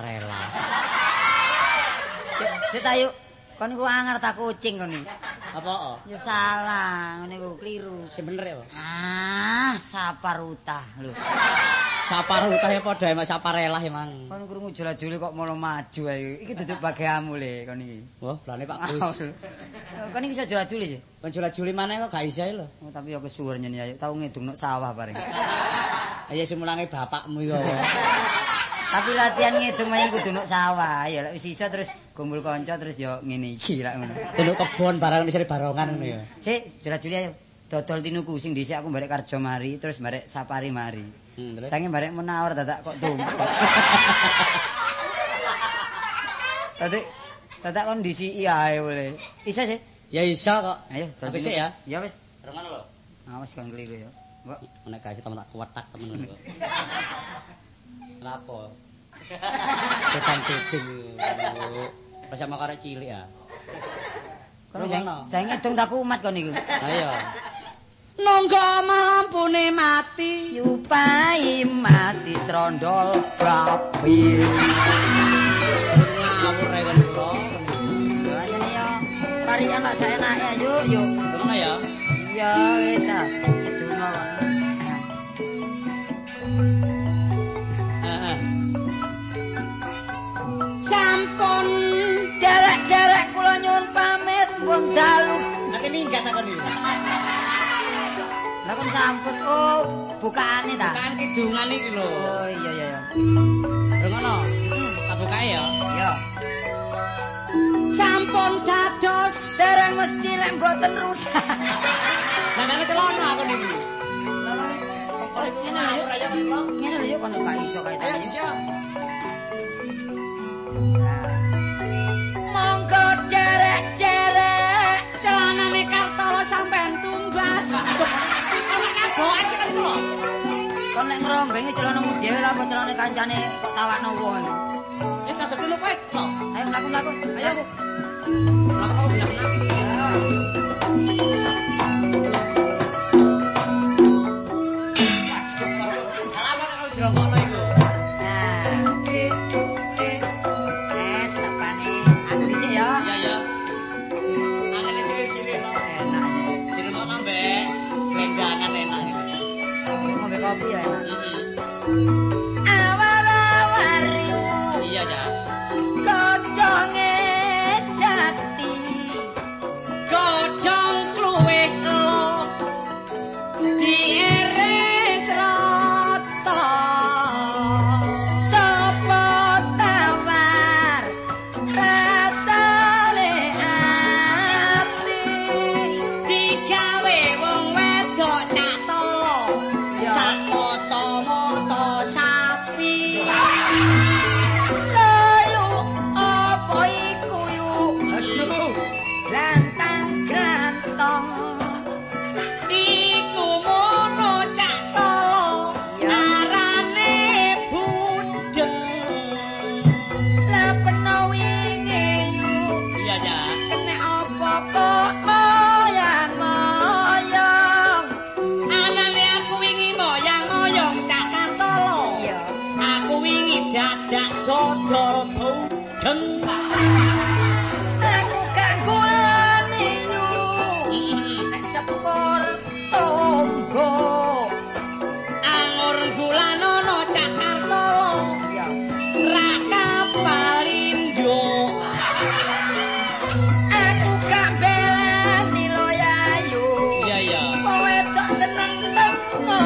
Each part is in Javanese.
saparela. Sik ta yuk. Kon iku anger ta kucing kon iki. Apa? Ya salah, ngene iku keliru. Sing bener ya, Pak. Saparutah lho. Saparutah ya padha mek saparela emang. Kon krungu jula-juli kok malah maju ae. Iki duduk bagianmu le kon iki. Wah, blane Pak Gus. Kon iki iso jula-juli sih. Kon jula-juli maneh kok gak iso lho. Oh, tapi ya kesuwur nyen ya. Tau ngedung nok sawah bareng. Ya semulange bapakmu ya. Tapi latihan ngedung main kudu nok sawah. Ya lek wis iso terus kumpul kanca terus ya ngene iki lak ngono. Tunduk kebon barang wis barongan ngono ya. Sik, jula-juli ayo. Dodol tinuku sing dhisik aku barek Karjo mari terus barek Sapari mari. Terus Sange barek menawar dadak kok tunggu. Dadak kon disiki ae boleh. Iso sih? ya iso kok. Ayo, tapi sik ya. Ya wis. Rengono lho. Awas kon keliru ya. Mbok, Nek kasih temen tak kuwetak temen ngono. Lapo? Ketan cicing. Pas sama karek cilik ya. kon jangan ngedung tak umat kon iku. Ayo. Nonggo malampune mati Yupai mati srondol babi. Ngawur ae kon kula. Ayo ya. Mari anak saenake yuk yuk. Ngono ya. Ya wis ah. Donga kon. sampun Derek kula nyuwun pamit pun dalu. Nanti minggat takon iki. Lah kon sampun oh bukaane ta? Bukaan kidungan iki lho. Oh iya iya iya. Ngono. Tak bukae ya. Ya. sampun dados Dereng mesti lek mboten rusak. Nangane telono aku niki. Wis ngene lho yuk. Ngene lho yuk kon gak iso kae Ayo ta. iso. monggo derek celanane Kartolo sampean tumbas Awak kabokan sekali kula. Kon nek ngrombengi celanamu dhewe lah apa celane kancane kok tawakno wong. Wis tak dulu kowe. Ayo mlaku-mlaku. Ayo. Lapo bener. Alamat kalau jerongkokno iku. Sapane aku dhisik ya. Iya ya. Angene silir-silir. Enak ya. Di rumah nambah bendangan enak gitu. Ngombe kopi ya enak. awal-awariu Iya ya. koconge jati godhong kluwe lo dieres rata sapa tawar rasane ati digawe wong wedok tak tolo sak moto-moto sapi layu apa iku yuk Aduh. lantang grantong iku mono cak tolo arane budeng lah peno wingi yuk Iya ya. kene apa kok moyang-moyang anane aku wingi moyang-moyang cak tolo Iya. aku wingi dadak dodol budeng aku gak gulani yuk nek sepur tombo angur gulanono cakar tolo Iya. raka palindo aku gak belani lo yayu Iya ya. kowe tok seneng tengo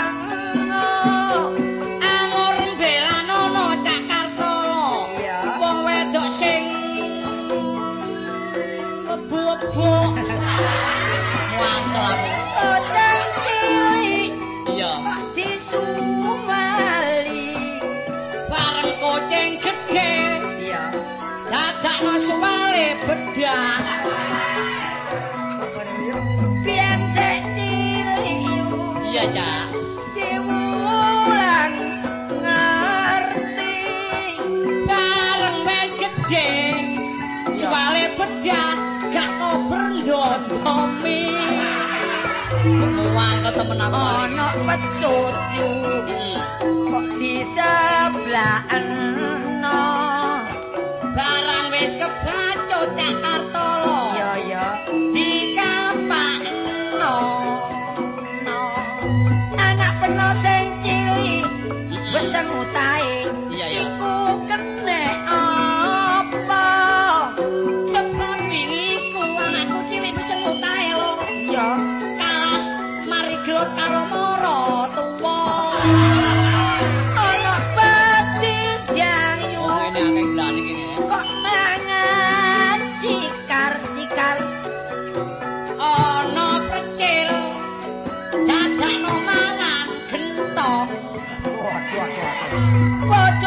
angur belanono cakar tolo Iya. wong wedok sing lebu-lebu Mantap aku. odang cilik Iya. kok disumali bareng kucing gede Iya. dadak suwale bedah biyen sik cilik Iya ya. diwulang ngerti bareng wis gede suwale bedah gak ngobrol ndondomi Muang temen aku. ana pecut yu kok diseblaken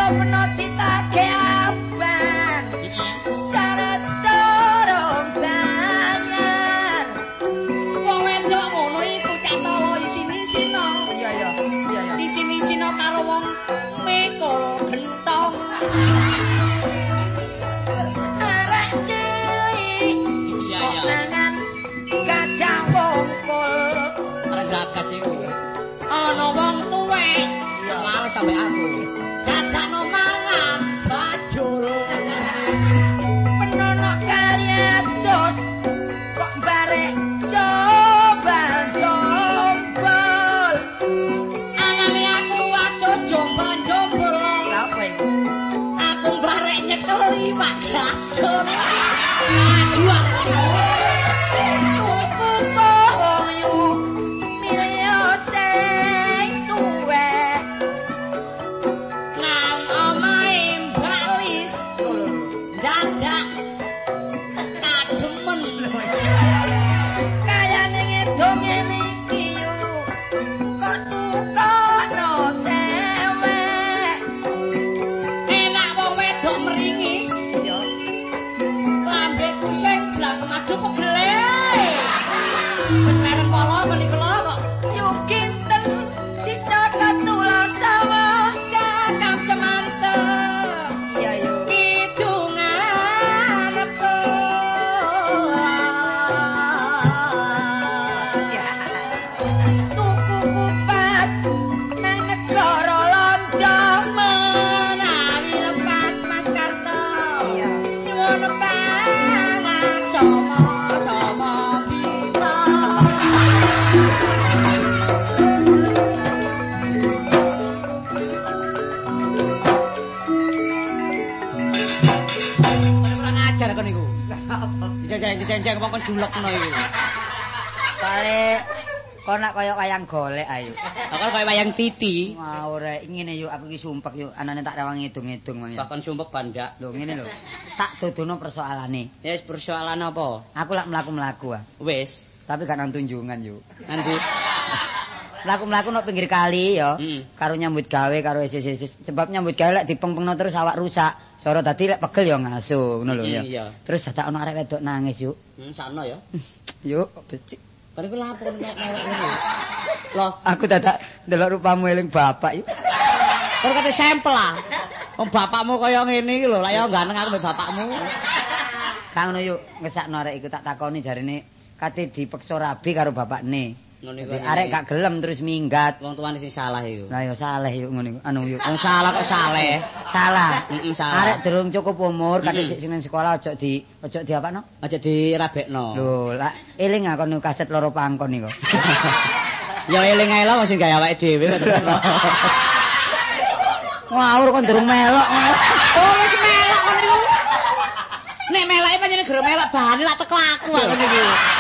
peno ditake abang. Cara dorong banget. Wong wedok ngono iku catala isini-sino. Iya. Isini-sino karo wong mikul gentong. Arek cilik. Iya. Mangan kacang wongkul. Arek gagas iku. Ana wong tuwek Males sampe aku. dadakno mangan bajul. Penono kali atus kok barek jombal-jombal. Anane aku atus jombal-jombal. Lha apa iku? Aku barek nyekel liwat gajul. Aduh. Tuku pohon yu milio sing tuwek. Nang omahe balis dadak kademen. Kayane ngedong ngene iki yu kok tukono sewek. Enak wong wedok meringis. Yo. Lambeku sing blang madu pegele. Wis leren polo meniku lho kok. Yo kinten dicokot tula sawa cakap cemanten. Iya yo. Kidungan tuku kupat nang negara Londo menawi lepat Mas Karto. Iya. Nyuwun pangan sama-sama kita. Kurang ajar kon niku. Dijanjang wong kon julekno iku. Kale kok nak kaya wayang golek ayo. Bakal kaya wayang titi. Mau rek ngene yuk aku ki sumpek yuk anane tak rawang ngedung-ngedung mangya. Bakon sumpek bandak. Lho ngene lho. Tak dodono persoalane. Ya wis persoalan apa? Aku lak mlaku-mlaku ah. Wis. Tapi gak nang tunjungan yuk. Nanti Mlaku-mlaku nang pinggir kali ya. Karo nyambut gawe karo esis-esis. Sebab nyambut gawe lek dipengpengno terus awak rusak. Soro dadi lek pegel ya ngaso ngono lho ya. Iya. Terus dadak ana arek wedok nangis yuk. Sakno ya. Yuk becik. Kare ku lapor nek mewek ngene. Loh, Aku dadak ndelok rupamu eling bapak yuk. kok kate sampel ah. Wong bapakmu kaya ngene iki lho, lah ya ganteng aku mbek bapakmu. Kang ngono yuk ngesakno arek iku tak takoni jarine kate dipeksa rabi karo bapakne. Ngono iku. Jadi arek gak gelem terus minggat. Wong tuane sing salah iku. Lah ya saleh yuk ngono iku. Anu yuk. Wong salah kok saleh. Salah. Salah. Arek durung cukup umur kate sik sing sekolah ojo di apakno? Aja dirabekno. Lho, lak eling ah kono kaset loro pangkon iku. Ya eling ae lho sing gawe awake dhewe. Ngawur kon durung melok. Oh, wis melok kon niku. Nek meloke pancen gero melok bahane lak teko aku kon niku.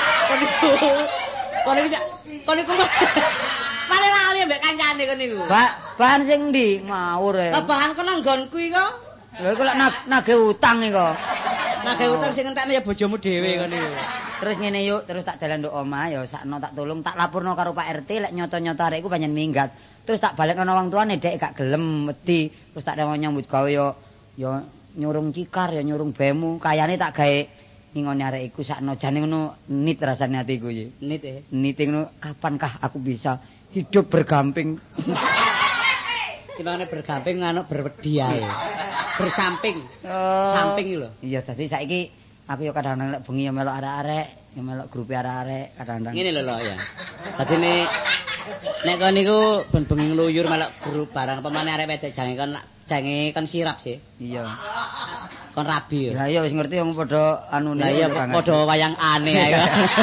Kon niku malah lali mbek kancane kon niku. Bahan sing ndi? Ngawur e. Lah bahan kon nang nggonku iku. Lho iku lak nagih utang iku. Nagih utang sing entekne ya bojomu dhewe kon niku. Terus ngene yuk, terus tak dalan nduk omah ya sakno tak tolong, tak laporno karo Pak RT lek nyoto-nyoto arek iku pancen minggat. Terus tak balekno nang wong tuane dek gak gelem wedi. Terus tak rewo nyambut gawe ya nyurung cikar ya nyurung bemu. Kayane tak gawe ngingone arek iku sakno jane ngono nit rasane atiku iki. Nit e. Nit ngono kapankah aku bisa hidup bergamping. Gimana bergamping anu berwedi ae. Bersamping. Samping lho. Iya, dadi saiki aku ya kadang-kadang lek bengi ya melok arek-arek, ya melok grup arek-arek kadang-kadang. Ngene lho ya. Dadi nek kon niku ben bengi ngluyur melok grup barang pemane arek wedok jange kon sirap sih. Iya. Kon rabi ya. Lah iya wis ngerti wong padha anune. Lah iya padha wayang aneh ae.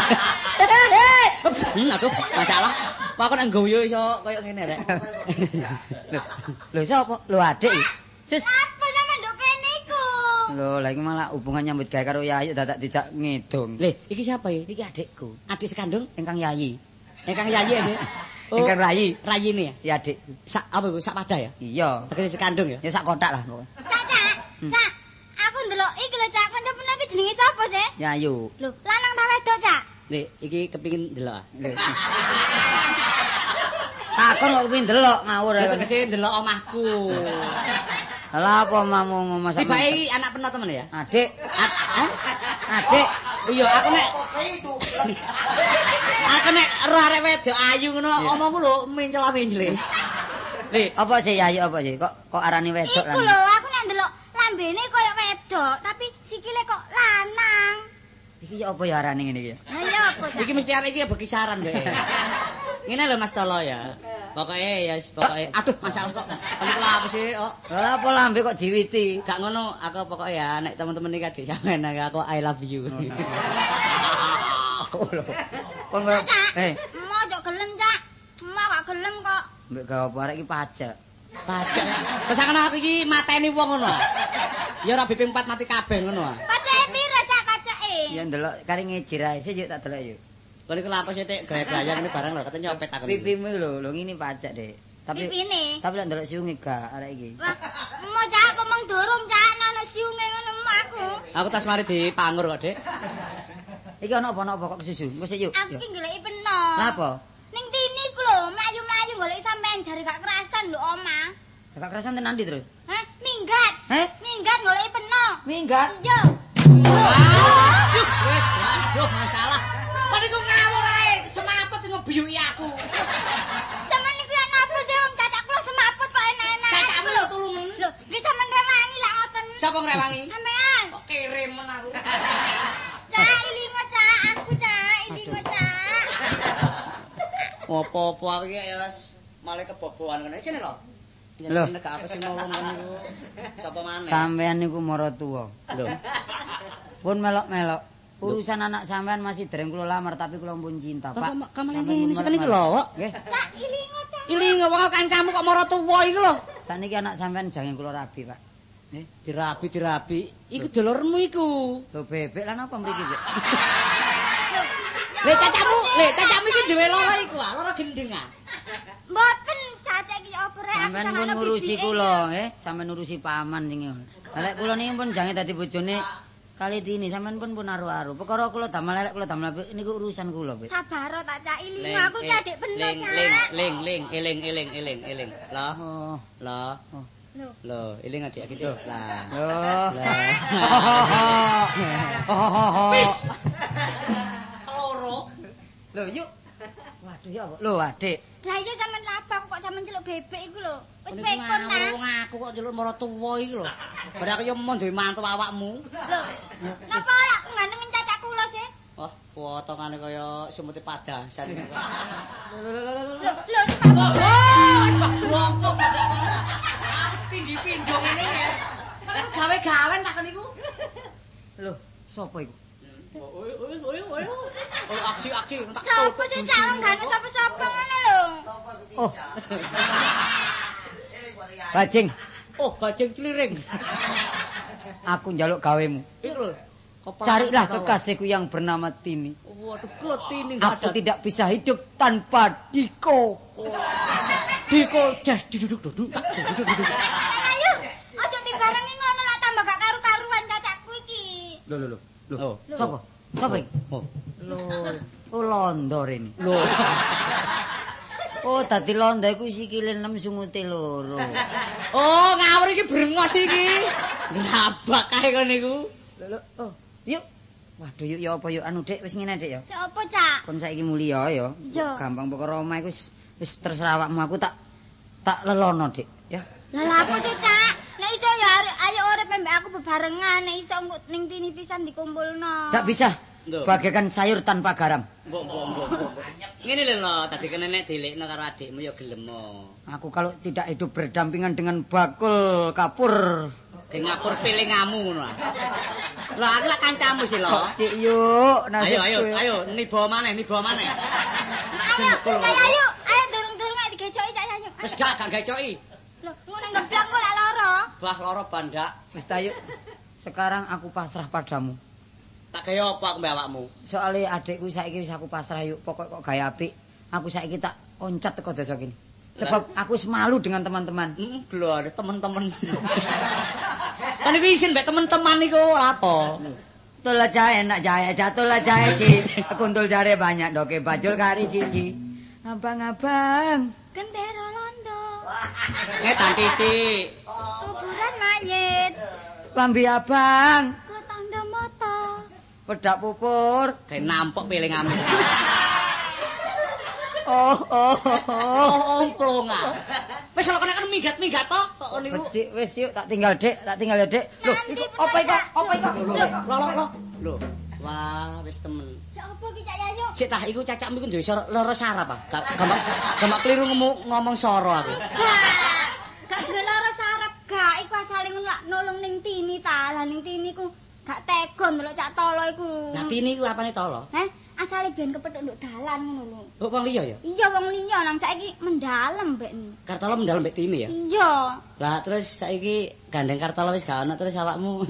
Aduh, masalah. Pak kok nang guyu iso koyo ngene rek. Lho sapa? Lho adik. Sus. Apa sampean nduk kene iku? Lho, lah iki malah hubungan nyambut gawe karo Yayi dadak dijak ngedong. Lih, iki siapa ya? Iki adikku, Adik sekandung? ingkang Yayi. Ingkang Yayi ya? Ingkang Rayi. Rayine ya? Iya, Dik. Sak apa iku? Sak padah ya? Iya. Tegese sekandung ya? Ya sak kotak lah pokoknya. Cak. Aku ndelok iki lho Cak, kanca peno iki jenenge sapa sih? Yayu. Lho, lanang ta wedok Cak? Lih, iki kepingin ndelok. Takon kok kepengin delok ngawur. Lha tegese ndelok omahku. Lah apa mamu ngomong sama Tibake anak penot temen ya? Adik. Adik. Iya, aku nek aku nek ro arek wedok ayu ngono omongku lho mencela-mencele. Le, apa sih ayu apa sih? Kok arani wedok Iku lho, aku nek ndelok lambene koyo wedok, tapi sikile kok lanang. Iki ya apa ya arane ngene iki ya? Lah ya apa ta? Iki mesti arek iki bekisaran kowe. Ngene lho Mas Tolo ya. Pokoke aduh masalah kok. Niku lha apa sih kok? Lah apa lambe kok jiwiti? Gak ngono, aku pokoke ya nek temen-temen iki adik sampean aku I love you. Kon Mau aja gelem, Cak. Mau gak gelem kok. mbek gawe apa arek iki pajak. Pajak. Kesangane aku iki mateni wong ngono. Ya ora BP 4 mati kabeh ngono. Pajake piro, Cak, pajake? Ya ndelok kari ngejir ae, sik yuk tak delok yuk. Kon iku lha apa sih tek gaya-gaya ngene barang lho katanya nyopet aku. Pipimu lho ngene pajak, Dek. Pipine. Tapi lek ndelok siunge gak arek iki. Wah, mau Cak apa mung durung, Cak, ana siunge ngono aku. Aku tas mari dipangur kok, Dik. Iki ana apa kok kesusu? Wis yuk. Aku ki goleki penol. Lah apa? Ning tini iku lho, mlayu-mlayu golek sampean jare gak kerasan lho, Oma. Gak kerasan tenan ndi terus? Hah? Minggat. Heh? Minggat goleki penol. Minggat. Iya. Aduh, wis, aduh masalah. Kok niku ngawur ae, semaput ngebiyuki aku. Sampeyan niku ya napa sih wong cacak kula semaput kok enak-enak. Cacakmu lho tulungan. Lho, nggih sampean rewangi lak ngoten. Sapa ngrewangi? Sampean. Kok kiremen aku. Cak, ilingo Cak, aku Cak, ilingo Cak. Apa-apa aku iki ya wis malah kebobohan ngene iki lho. Lho. Nek apa sing nolong niku. Sapa maneh? Sampean niku mara tuwa. Lho. Pun melok-melok. Urusan anak sampean masih dereng kula lamar tapi kula pun cinta, Pak. Kamu lagi ini sekali iki lho. Nggih. Cak, ilingo Cak. Ilingo wong kancamu kok mara tuwa iki lho. Saniki anak sampean jange kula rabi, Pak. Nggih. Dirabi. Iku dulurmu iku. Lho bebek lan apa mriki, Bek? Cacakmu iki duwe lara iku, lara gendeng ah. Mboten cacak iki apa rek aku Sampeyan sama pun anak ngurusi bibike. kula, nggih. Sampeyan ngurusi paman sing ngono. Lek kula niki pun jange dadi bojone kali dini sampeyan pun aru-aru. Perkara kula damel elek kula damel apik niku urusan kula, Bek. Sabaro tak Cak ilingo aku ki adik bener Cak. Eling. Lah. Oh. Lah. Lho. Loh, eling adik iki Dik. Lah. Oh. Wis. Keloro. Lho, yuk. Waduh ya apa? Lho, Adik. Lah iya sampean lapang kok sampean celuk bebek iku lho. Wis Niku pekon ta. ngawur aku kok jelur mara tuwa iki lho. Bar aku yo mon duwe mantu awakmu. Lho. Napa lak ngandengin cacak kula sih? Wah, potongane kaya sumute padasan. Lho sebab Wongkok tindhi-pindho ngene ya. Kan gawe-gawen tak niku. Lho, sapa iku? Oh, aksi-aksi tak sapa sih Cak wong gane sapa-sapa ngono lho. Oh. Bajing, Oh, bajing cliring. aku njaluk gawemu. Iku lho. Carilah kekasihku yang bernama Tini. Waduh, kok Tini Aku tidak bisa hidup tanpa Diko. Diko, duduk. Ayo, aja timbarangi ngono lah tambah gak karu-karuan cacakku iki. Lho. Oh. Sapa? Sapa iki? Oh. Lho, oh londo rene. Lho. Oh, dadi londo iku sikile 6 sungute loro. Oh, ngawur iki brengos iki. Nabak kae kon niku. Lho. Oh, yuk. Waduh, yuk ya apa yuk anu Dik, wis ngene Dik ya. Sopo Cak? Kon saiki mulia ya. Iya. Gampang perkara omah iku wis terserah awakmu, aku tak lelono Dik, ya. Lah apa sih Cak? Nek iso ya ayo urip mbek aku bebarengan, nek iso engko ning Tini pisan dikumpulno. Tak bisa. Loh. Bagaikan sayur tanpa garam. Mbok. Ngene lho, tadi kene nek dilekno karo adikmu ya gelem. Aku kalau tidak hidup berdampingan dengan bakul kapur. Di ngapur pilingamu ngono. Lah aku lak kancamu sih lho. Cik yuk, Ayo, niba maneh. Ayo, ayo durung-durung ae digecoki Cak ayo. Wis gak gecoki. Lho, ngono ngeblak kok lak loro. Bah loro bandak. Wis ta yuk. Sekarang aku pasrah padamu. Tak kaya apa aku mbek awakmu? Soale adikku saiki wis aku pasrah yuk. Pokok kok gawe apik. Aku saiki tak oncat teko desa kene. Sebab aku malu dengan teman-teman. Lho, ada temen-temen. Kan iki isin mbek temen-teman niku apa? Tula jahe enak jahe, jatuhlah jahe Ci. Kuntul jare banyak doke bajul kari siji. Abang-abang. Gendera londo. Ngetan titik. Kuburan mayit. Lambi abang. Ke tanda mata. Pedak pupur. Kayak nampok pilinganmu. Oh, plonga. Wis lho kena kan minggat-minggat to kok niku. Dik wis yuk tak tinggal Dik, ya Dik. Loh, iku apa iku? Lho. Wah, wis temen. Ya apa ki Cak Yayu? Sik tah iku cacakmu iku duwe lara saraf ah. Gamak keliru ngomong soro aku. Gak duwe lara saraf, gak iku asale nulung ning Tini ta. Lah ning Tini ku gak tegon lho Cak Tolo iku. Nah Tini iku apane Tolo? Asale ben kepethuk nduk dalan ngono lho. Oh, wong liya ya? Iya, wong liya nang saiki mendalem mbek. Kartolo mendalem mbek Tini ya? Iya. Lah terus saiki gandeng Kartolo wis gak ono terus awakmu.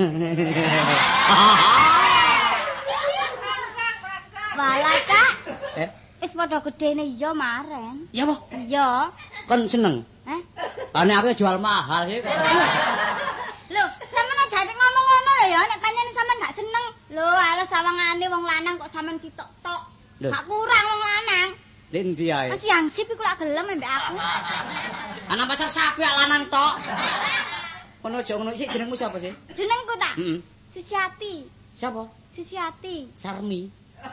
Walah, Cak. Wis padha gedene iya maren. Ya apa? Iya. Kon seneng? Ane aku jual mahal ya. Lho, sampeyan aja ngomong ngono lho ya, nek pancen sampeyan gak seneng. Lho, ala sawangane wong lanang kok sampeyan sitok tok. Gak kurang wong lanang. Nek ndi ae? Masih yangsip iku lak gelem mbek aku. Ana pasar sapi lanang tok. Ono aja ngono sik jenengmu sapa sih? Jenengku ta? Heeh. Susiati. Siapa? Susiati. Sarmi.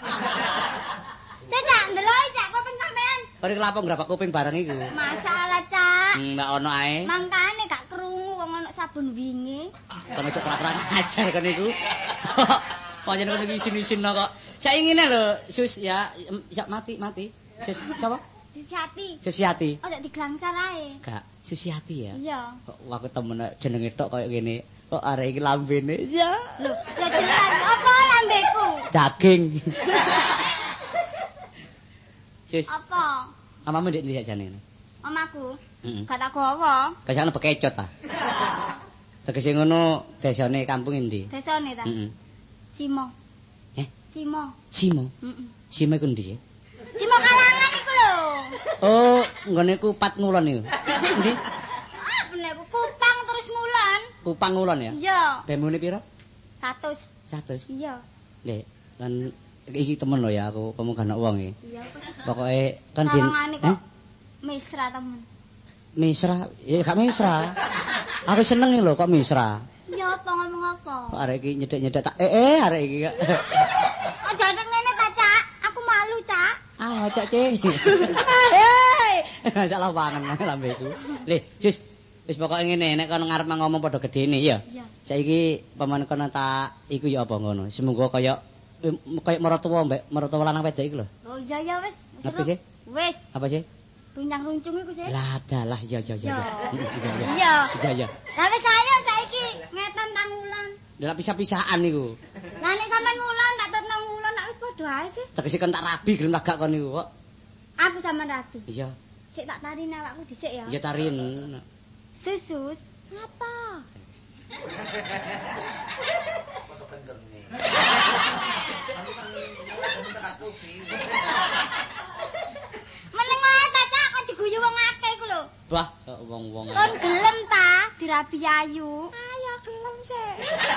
Cak, ndeloki Cak kuping sampean. Ora kelapa ngrapak kuping bareng iku. Masalah, Cak. Mbak ono ae. Mangkane gak krungu wong ana sabun wingi. Kon aja kelaparan ajar kan iku. Kok jeneng kono iki isin-isin kok. Saiki ngene lho, Sus ya, mati. Sus sapa? Susiati. Susiati. Oh, dak diglangsar ae. Gak, Susiati ya. Iya. Kok aku temen jenenge tok koyo ngene. Kok arek iki lambene. Ya. Lho, ya jelas apa lambeku? Daging. Sus. Apa? Amamu ndek ndi sakjane? Omaku. Heeh. Gak tak gowo. Kesane bekecot ta. Tegese ngono desane kampung endi? Desane ta? Heeh. Simo. Simo. Heeh. Simo iku ndi? Simo Kalangan iku lho. Oh, nggone Kupat Ngulon iku. Endi? Ah, bener Kupang terus Ngulon. Kupang Ngulon ya? Iya. Bemune pira? 100. 100. Iya. Lek kan iki temen lho ya aku pemungkana wong iki. Iya. Pokoke kan sawangane kok mesra temen. Misra, ya gak misra. Aku seneng lho kok misra. Iya apa ngomong apa? Kok arek iki nyedek-nyedek tak arek iki kok. Aja nek ngene ta, Cak. Aku malu, Cak. Ah, Cak Cing. Hei. Salah pangan lambeku. Le, Sus, wis pokoke ngene, nek kon ngarep ngomong padha gedene ya. Iya. Saiki paman kono tak iku ya apa ngono. Semoga kaya mertua mbek mertua lanang wedok iku lho. Oh iya ya wis. Ngerti sih? Wis. Apa sih? Runcang-runcung iku sih. Lah dalah ya. Iya. Iya. Lah wis ayo saiki ngeten tangulan. Lah pisah-pisahan niku. Lah nek sampean ngulon tak tetno ngulon tak wis padha ae sih. Tegese kon tak rabi gelem tak gak kon niku kok. Aku sampean rabi. Iya. Sik tak tarini awakku dhisik ya. Iya tarin. Susus. Ngapa? Meneng wae ta Cak kok diguyu wong akeh iku lho. Wah, wong-wong. Kon gelem ta dirabi ayu? Ayo gelem sik.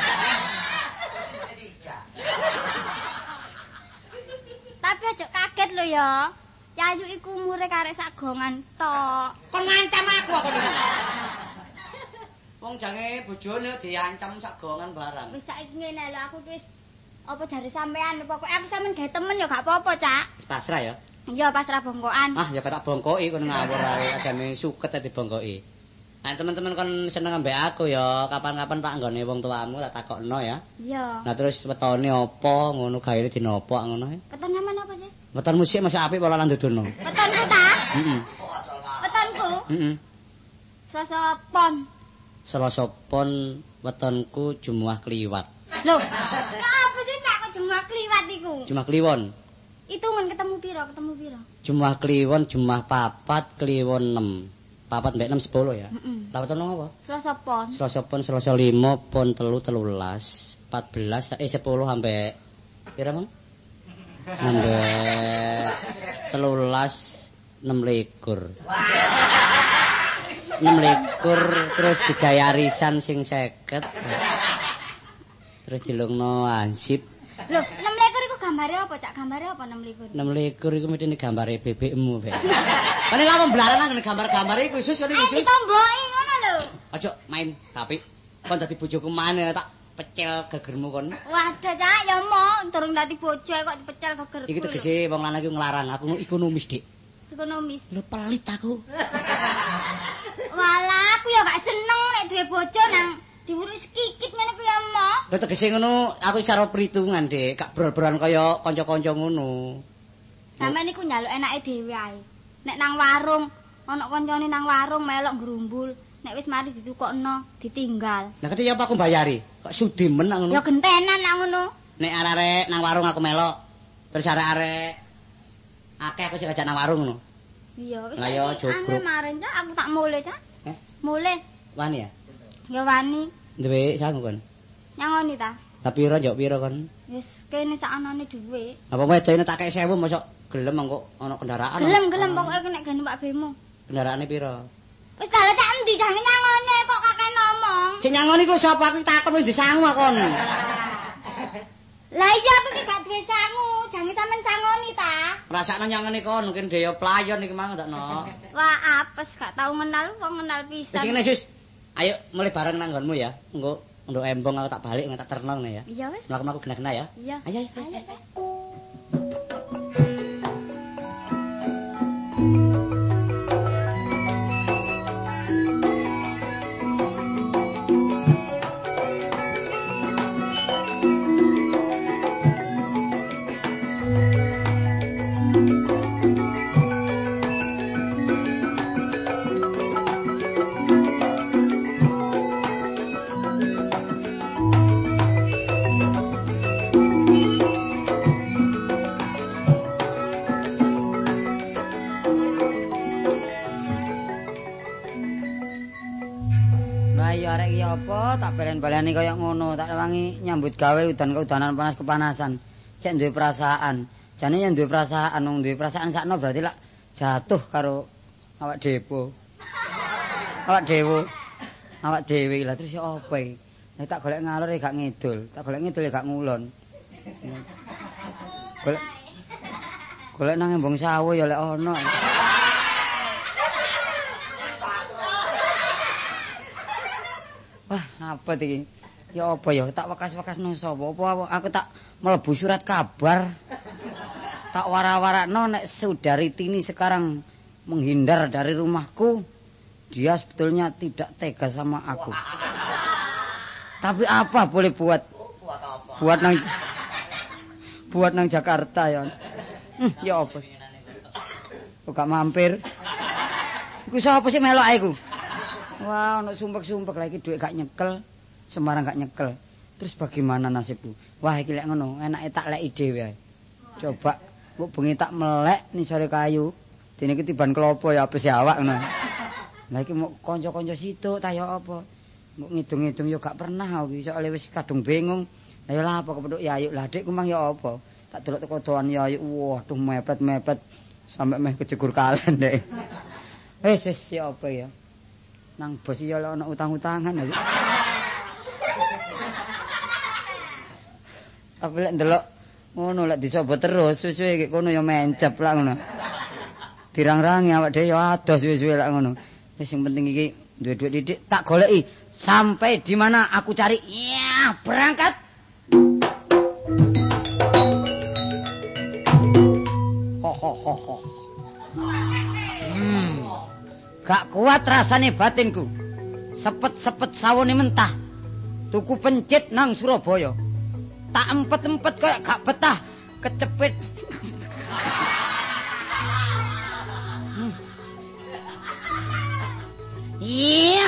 Tapi aja kaget lho ya. Yayu iku umure karek sak gongan tok. Kon ngancam aku apa niku? Wong jange bojone diancam sak gongan barang. Wis saiki ngene lho aku wis apa jare sampean pokoke aku sampean gawe temen ya gak apa-apa, Cak. Pasrah ya. Iya, pasrah bongkokan. Ah, ya tak bongkoki kono ngawur ae agane suket dibongkoki. Nah, teman-teman kon seneng ambek aku ya, kapan-kapan tak nggone wong tuamu tak takokno ya. Iya. Nah, terus wetone apa ngono gawe dinopo ngono ae. Weton nyaman apa sih? Weton musik masih apik pola lan dodono. Wetonku ta? Heeh. Wetonku? Heeh. Selasa Pon. Selasa Pon wetonku Jumat Kliwat. Loh, apa sih Cak kok Jumat Kliwat iku? Jumat Kliwon. Itu men ketemu piro? Jumat Kliwon, Jumat papat, Kliwon 6. Papat mbek 6 10 ya. Lah weton apa? Selasa Pon. Selasa Pon, Selasa 5, Pon 3 13, 14 10 sampai pira, Mang? Sampai 13 26. 26 terus digawe arisan sing 50. Terus dilungno ansip. Lho, 26 iku gambare apa, Cak? Gambare apa 26? 26 iku mesti gambare bebekmu, Bek. Kan lha mblaran nang gambar-gambar iku Sus, Ayo ditomboki ngono lho. Aja main tapi kon dadi bojoku maneh tak pecel gegermu kon. Waduh, Cak, ya mau durung dadi bojo kok dipecel gegerku. Iki tegese wong lanang iki nglarang aku ekonomis, Dik. Ekonomis. Lho pelit aku. Walah, aku ya gak seneng nek duwe bojo nang diurus kikit ngene ku ya, Mo. Lho tegese ngono, aku secara perhitungan, Dik, gak brol-brolan kaya kanca-kanca ngono. Sampeyan niku njaluk enake dhewe ae. Nek nang warung, ana kancane nang warung melok ngrumbul, nek wis mari ditukokno, ditinggal. Lah kete ya apa aku bayari? Kok sudi men nang ngono? Ya gentenan nang ngono. Nek arek-arek nang warung aku melok, terus arek-arek akeh aku sing ngajak nang warung ngono. Iya, wis. Lah ya jogrok. Maren, Cak, aku tak mule, Cak. Mule. Wani ya? Ya wani. Duwe sangu kon. Nyangoni ta? Lah piro njok piro kon? Wis kene saknane dhuwit. Apa wedene tak kek 1000 mosok gelem kok ana kendaraan. Gelem pokoke nek gane Pak Bemo. Kendaraane piro? Wis ta lho Cak endi jange nyangone kok kakek ngomong. Sing nyangoni ku sapa aku takon wis disangu kon. Lah iya aku iki gak duwe sangu, jange sampean sangoni ta. Rasane nyangoni kon mungkin dhewe playon iki mang takno. Wah, apes gak tau kenal wong kenal pisan. Wis ngene Sus. Ayo mulai bareng nang nggonmu ya. Engko nduk embong aku tak balik tak terno ya. Iya wis. Mlaku-mlaku gena-gena ya. Iya. Ayo. Apa tak balen-baleni kaya ngono, tak rewangi nyambut gawe udan-udanan panas kepanasan. Cek duwe perasaan. Jane yen duwe perasaan, wong duwe perasaan sakno berarti lak jatuh karo awak depo. Awak dhewe lah terus ya apa iki? Nek tak golek ngalor ya gak ngidul, tak golek ngidul ya gak ngulon. Golek nang embong sawu ya lek ono. Wah, apa iki? Ya apa ya? Tak wekas-wekasno sapa? Apa aku tak mlebu surat kabar. Tak wara-warakno nek saudari Tini sekarang menghindar dari rumahku. Dia sebetulnya tidak tega sama aku. Tapi apa boleh buat? Buat nang Jakarta ya. Ya apa? Kok gak mampir? Iku sapa sih melok ae iku? Wah, ono sumpek-sumpek lagi duit gak nyekel, Semarang gak nyekel. Terus bagaimana nasibku? Wah, iki lek ngono, enake tak leki dhewe ae. Coba mbok bengi tak melek ning sore kayu. Dene iki tiban klopo ya apes awak ngono. Lah iki mau kanca-kanca situk ta ya apa? Mbok ngidung-ngidung ya gak pernah aku iki soalé wis kadung bingung. Lah ya apa kepethuk ya ayo lah Dik kumang ya apa? Tak delok teko doan ya ayo waduh mepet-mepet sampe meh kejegur kalen Dek. Wis ya apa ya? Nang bos ya ana utang-utangan aku. Tapi lek ndelok ngono lek disobo terus suwe-suwe iki kono ya mencep lah ngono. Dirang-rangi awak dhewe ya ados suwe-suwe lek ngono. Wis sing penting iki duwe dhuwit didik tak goleki sampai di mana aku cari. Ya, berangkat. Ho. Gak kuat rasane batinku. Sepet-sepet sawone mentah. Tuku pencit nang Surabaya. Tak empet-empet kayak gak betah. Kecepit. Iya.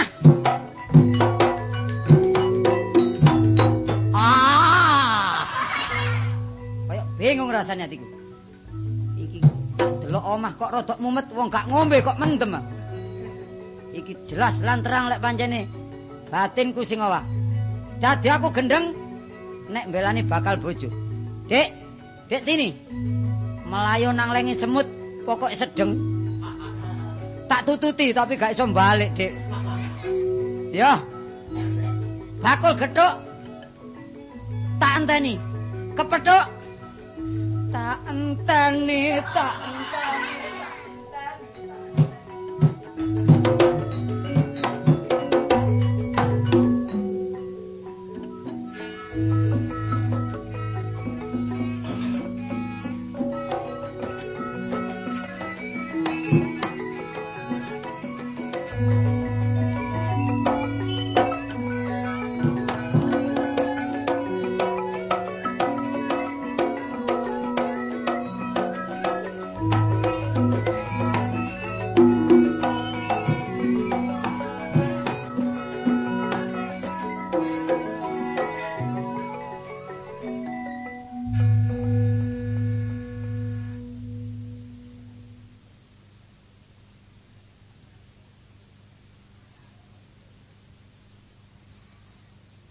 Kayak bingung rasanya hatiku. Iki delok omah kok rodok mumet wong gak ngombe kok mendem. Iki jelas lan terang lek pancene batinku sing owah. Dadi aku gendeng nek mbelani bakal bojo. Dik Tini. Melayu nang lengi semut pokok sedeng. Tak tututi tapi gak iso balik, Dik. Ya. Bakul gethuk. Tak enteni. Kepethuk. Tak enteni. Thank you.